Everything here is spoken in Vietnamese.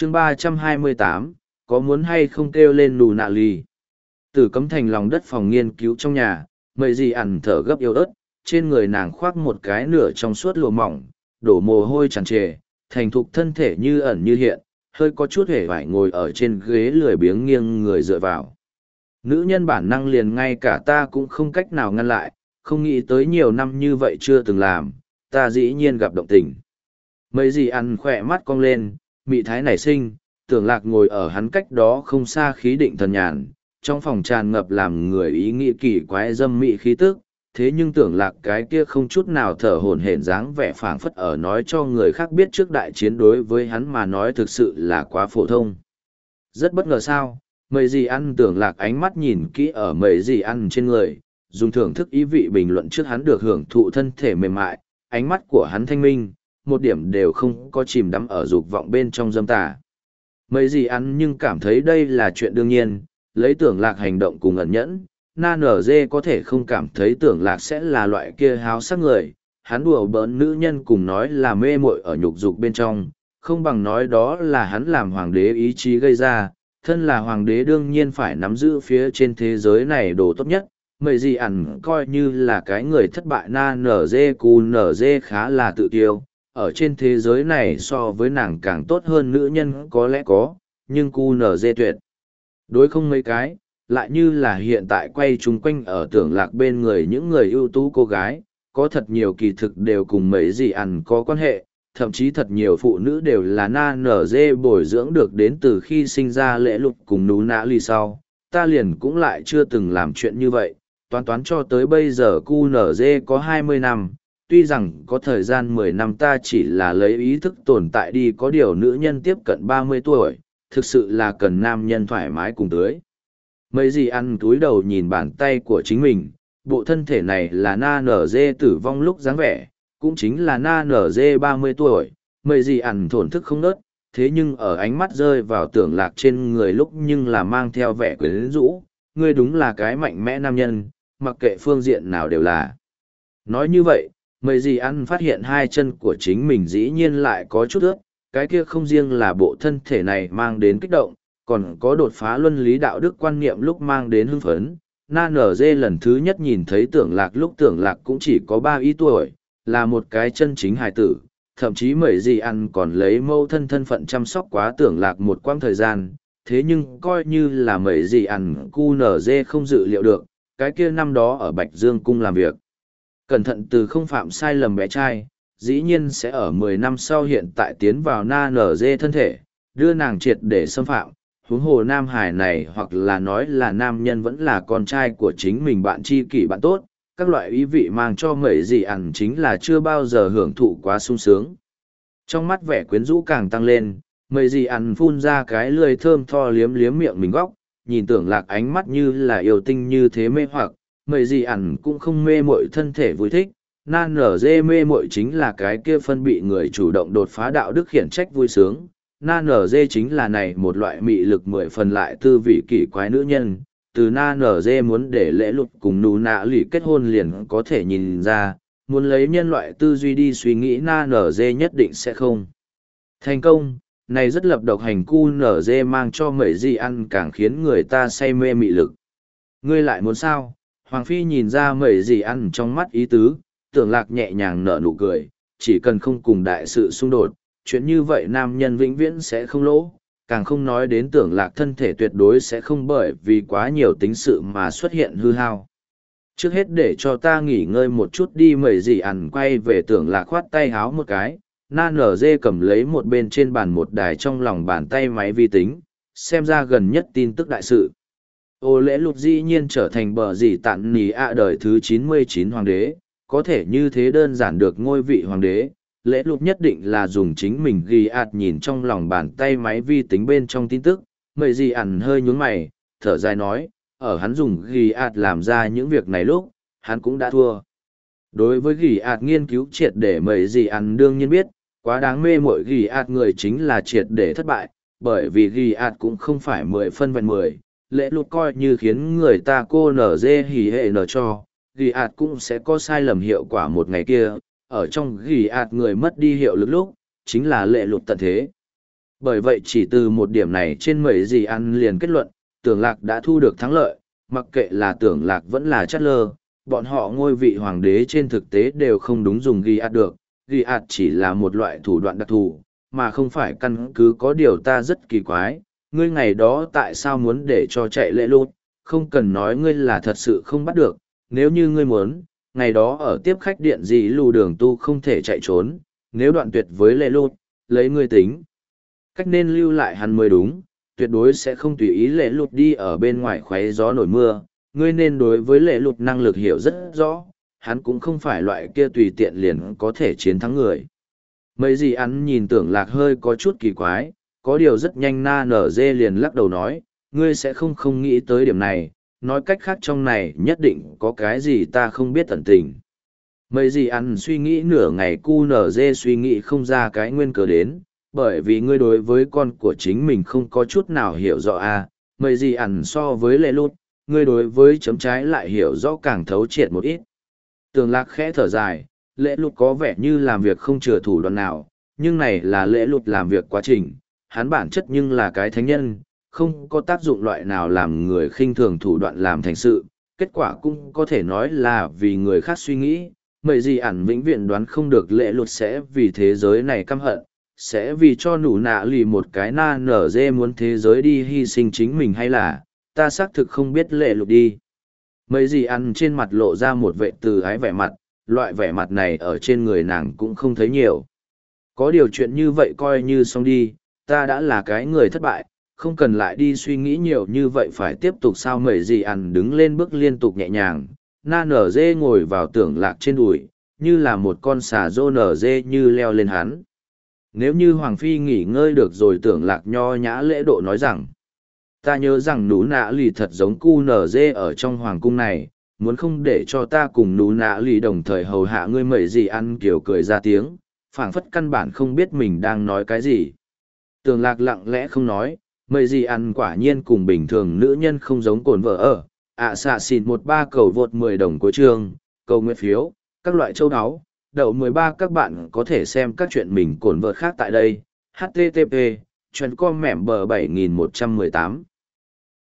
chương 328, có muốn hay không kêu lên nù nạ lì. Tử Cấm Thành lòng đất phòng nghiên cứu trong nhà, mây gì ẩn thở gấp yếu ớt, trên người nàng khoác một cái nửa trong suốt lụa mỏng, đổ mồ hôi tràn trề, thành thục thân thể như ẩn như hiện, hơi có chút hề vải ngồi ở trên ghế lười biếng nghiêng người dựa vào. Nữ nhân bản năng liền ngay cả ta cũng không cách nào ngăn lại, không nghĩ tới nhiều năm như vậy chưa từng làm, ta dĩ nhiên gặp động tình. Mấy gì ăn khỏe mắt cong lên, mị thái nảy sinh, tưởng lạc ngồi ở hắn cách đó không xa khí định thần nhàn, trong phòng tràn ngập làm người ý nghĩ kỳ quái dâm mị khí tức, thế nhưng tưởng lạc cái kia không chút nào thở hổn hển dáng vẻ phảng phất ở nói cho người khác biết trước đại chiến đối với hắn mà nói thực sự là quá phổ thông. Rất bất ngờ sao, mấy gì ăn tưởng lạc ánh mắt nhìn kỹ ở mấy gì ăn trên người, dùng thưởng thức ý vị bình luận trước hắn được hưởng thụ thân thể mềm mại, ánh mắt của hắn thanh minh, một điểm đều không có chìm đắm ở dục vọng bên trong dâm tà. Mấy gì ăn nhưng cảm thấy đây là chuyện đương nhiên, lấy tưởng lạc hành động cùng ẩn nhẫn, na nở dê có thể không cảm thấy tưởng lạc sẽ là loại kia háo sắc người, hắn đùa bỡn nữ nhân cùng nói là mê muội ở nhục dục bên trong, không bằng nói đó là hắn làm hoàng đế ý chí gây ra, thân là hoàng đế đương nhiên phải nắm giữ phía trên thế giới này đồ tốt nhất, mấy gì ẩn coi như là cái người thất bại na nở dê cù nở dê khá là tự tiêu, ở trên thế giới này so với nàng càng tốt hơn nữ nhân có lẽ có, nhưng cu nở dê tuyệt. Đối không mấy cái, lại như là hiện tại quay chung quanh ở tưởng lạc bên người những người ưu tú cô gái, có thật nhiều kỳ thực đều cùng mấy gì ăn có quan hệ, thậm chí thật nhiều phụ nữ đều là na nở dê bồi dưỡng được đến từ khi sinh ra lễ lục cùng nú nã ly sau. Ta liền cũng lại chưa từng làm chuyện như vậy, toán cho tới bây giờ cu nở dê có 20 năm. Tuy rằng có thời gian 10 năm ta chỉ là lấy ý thức tồn tại đi có điều nữ nhân tiếp cận 30 tuổi, thực sự là cần nam nhân thoải mái cùng tưới. Mấy gì ăn túi đầu nhìn bàn tay của chính mình, bộ thân thể này là na nở dê tử vong lúc dáng vẻ, cũng chính là na nở dê 30 tuổi, mấy gì ăn thổn thức không nớt, thế nhưng ở ánh mắt rơi vào tưởng lạc trên người lúc nhưng là mang theo vẻ quyến rũ, ngươi đúng là cái mạnh mẽ nam nhân, mặc kệ phương diện nào đều là. Nói như vậy, mấy gì ăn phát hiện hai chân của chính mình dĩ nhiên lại có chút ướt, cái kia không riêng là bộ thân thể này mang đến kích động, còn có đột phá luân lý đạo đức quan niệm lúc mang đến hưng phấn. Na nở dê lần thứ nhất nhìn thấy tưởng lạc lúc tưởng lạc cũng chỉ có 3 ý tuổi, là một cái chân chính hài tử, thậm chí mấy gì ăn còn lấy mâu thân thân phận chăm sóc quá tưởng lạc một quãng thời gian, thế nhưng coi như là mấy gì ăn cu nở dê không dự liệu được, cái kia năm đó ở Bạch Dương Cung làm việc. Cẩn thận từ không phạm sai lầm bé trai, dĩ nhiên sẽ ở 10 năm sau hiện tại tiến vào na nở dê thân thể, đưa nàng triệt để xâm phạm, huống hồ nam hải này hoặc là nói là nam nhân vẫn là con trai của chính mình bạn tri kỷ bạn tốt, các loại ý vị mang cho mấy gì ăn chính là chưa bao giờ hưởng thụ quá sung sướng. Trong mắt vẻ quyến rũ càng tăng lên, mấy gì ăn phun ra cái lưỡi thơm tho liếm liếm miệng mình góc, nhìn tưởng lạc ánh mắt như là yêu tinh như thế mê hoặc, mấy gì ẩn cũng không mê mội thân thể vui thích, na nở dê mê mội chính là cái kia phân bị người chủ động đột phá đạo đức khiển trách vui sướng, na nở dê chính là này một loại mị lực 10 phần lại tư vị kỳ quái nữ nhân, từ na nở dê muốn để lễ lục cùng nụ nạ lì kết hôn liền có thể nhìn ra, muốn lấy nhân loại tư duy đi suy nghĩ na nở dê nhất định sẽ không thành công. Này rất lập độc hành cu nở dê mang cho mấy gì ăn càng khiến người ta say mê mị lực. Ngươi lại muốn sao? Hoàng Phi nhìn ra mấy gì ăn trong mắt ý tứ, tưởng lạc nhẹ nhàng nở nụ cười, chỉ cần không cùng đại sự xung đột, chuyện như vậy nam nhân vĩnh viễn sẽ không lỗ, càng không nói đến tưởng lạc thân thể tuyệt đối sẽ không bởi vì quá nhiều tính sự mà xuất hiện hư hao. Trước hết để cho ta nghỉ ngơi một chút đi mấy gì ăn quay về tưởng lạc khoát tay háo một cái, na nở dê cầm lấy một bên trên bàn một đài trong lòng bàn tay máy vi tính, xem ra gần nhất tin tức đại sự. Ô lễ lục dĩ nhiên trở thành bờ gì tạn nì ạ đời thứ 99 hoàng đế, có thể như thế đơn giản được ngôi vị hoàng đế. Lễ lục nhất định là dùng chính mình ghi ạt nhìn trong lòng bàn tay máy vi tính bên trong tin tức, mấy gì ẩn hơi nhún mày, thở dài nói, ở hắn dùng ghi ạt làm ra những việc này lúc, hắn cũng đã thua. Đối với ghi ạt nghiên cứu triệt để mấy gì ẩn đương nhiên biết, quá đáng mê mội ghi ạt người chính là triệt để thất bại, bởi vì ghi ạt cũng không phải 10 phân vẹn 10. Lễ lục coi như khiến người ta cô nở dê hỉ hệ nở cho, ghi ạt cũng sẽ có sai lầm hiệu quả một ngày kia, ở trong ghi ạt người mất đi hiệu lực lúc, chính là lệ lục tận thế. Bởi vậy chỉ từ một điểm này trên mấy gì ăn liền kết luận, tưởng lạc đã thu được thắng lợi, mặc kệ là tưởng lạc vẫn là chát lơ, bọn họ ngôi vị hoàng đế trên thực tế đều không đúng dùng ghi ạt được, ghi ạt chỉ là một loại thủ đoạn đặc thù, mà không phải căn cứ có điều ta rất kỳ quái, ngươi ngày đó tại sao muốn để cho chạy lễ lụt, không cần nói ngươi là thật sự không bắt được, nếu như ngươi muốn, ngày đó ở tiếp khách điện gì lù đường tu không thể chạy trốn, nếu đoạn tuyệt với lễ lụt, lấy ngươi tính. Cách nên lưu lại hắn mới đúng, tuyệt đối sẽ không tùy ý lễ lụt đi ở bên ngoài khoáy gió nổi mưa, ngươi nên đối với lễ lụt năng lực hiểu rất rõ, hắn cũng không phải loại kia tùy tiện liền có thể chiến thắng người. Mấy gì hắn nhìn tưởng lạc hơi có chút kỳ quái, có điều rất nhanh na nở dê liền lắc đầu nói, ngươi sẽ không nghĩ tới điểm này, nói cách khác trong này nhất định có cái gì ta không biết tận tình. Mấy gì hắn suy nghĩ nửa ngày cu nở dê suy nghĩ không ra cái nguyên cớ đến, bởi vì ngươi đối với con của chính mình không có chút nào hiểu rõ à, mấy gì ẩn so với lệ lút, ngươi đối với chấm trái lại hiểu rõ càng thấu triệt một ít. Tường lạc khẽ thở dài, lễ lụt có vẻ như làm việc không chừa thủ đoạn nào, nhưng này là lễ lụt làm việc quá trình, hắn bản chất nhưng là cái thánh nhân, không có tác dụng loại nào làm người khinh thường thủ đoạn làm thành sự, kết quả cũng có thể nói là vì người khác suy nghĩ, mấy gì ẩn vĩnh viễn đoán không được lễ lụt sẽ vì thế giới này căm hận, sẽ vì cho nụ nạ lì một cái na nở dê muốn thế giới đi hy sinh chính mình hay là, ta xác thực không biết lễ lụt đi. Mấy gì ăn trên mặt lộ ra một vệ từ ái vẻ mặt, loại vẻ mặt này ở trên người nàng cũng không thấy nhiều. Có điều chuyện như vậy coi như xong đi, ta đã là cái người thất bại, không cần lại đi suy nghĩ nhiều như vậy phải tiếp tục sao mấy gì ăn đứng lên bước liên tục nhẹ nhàng, na nở dê ngồi vào tưởng lạc trên đùi, như là một con xà rô nở dê như leo lên hắn. Nếu như Hoàng Phi nghỉ ngơi được rồi tưởng lạc nho nhã lễ độ nói rằng, ta nhớ rằng nú nạ lì thật giống cu nở dê ở trong hoàng cung này, muốn không để cho ta cùng nú nạ lì đồng thời hầu hạ ngươi mẩy gì ăn kiểu cười ra tiếng, phảng phất căn bản không biết mình đang nói cái gì. Tưởng lạc lặng lẽ không nói, mẩy gì ăn quả nhiên cùng bình thường nữ nhân không giống cồn vợ ở, xạ xịn 13 cầu vượt 10 đồng cuối chương, cầu nguyện phiếu, các loại châu áo. Đậu 13 các bạn có thể xem các chuyện mình cồn vợt khác tại đây. http chuyện com mẻm bờ 7118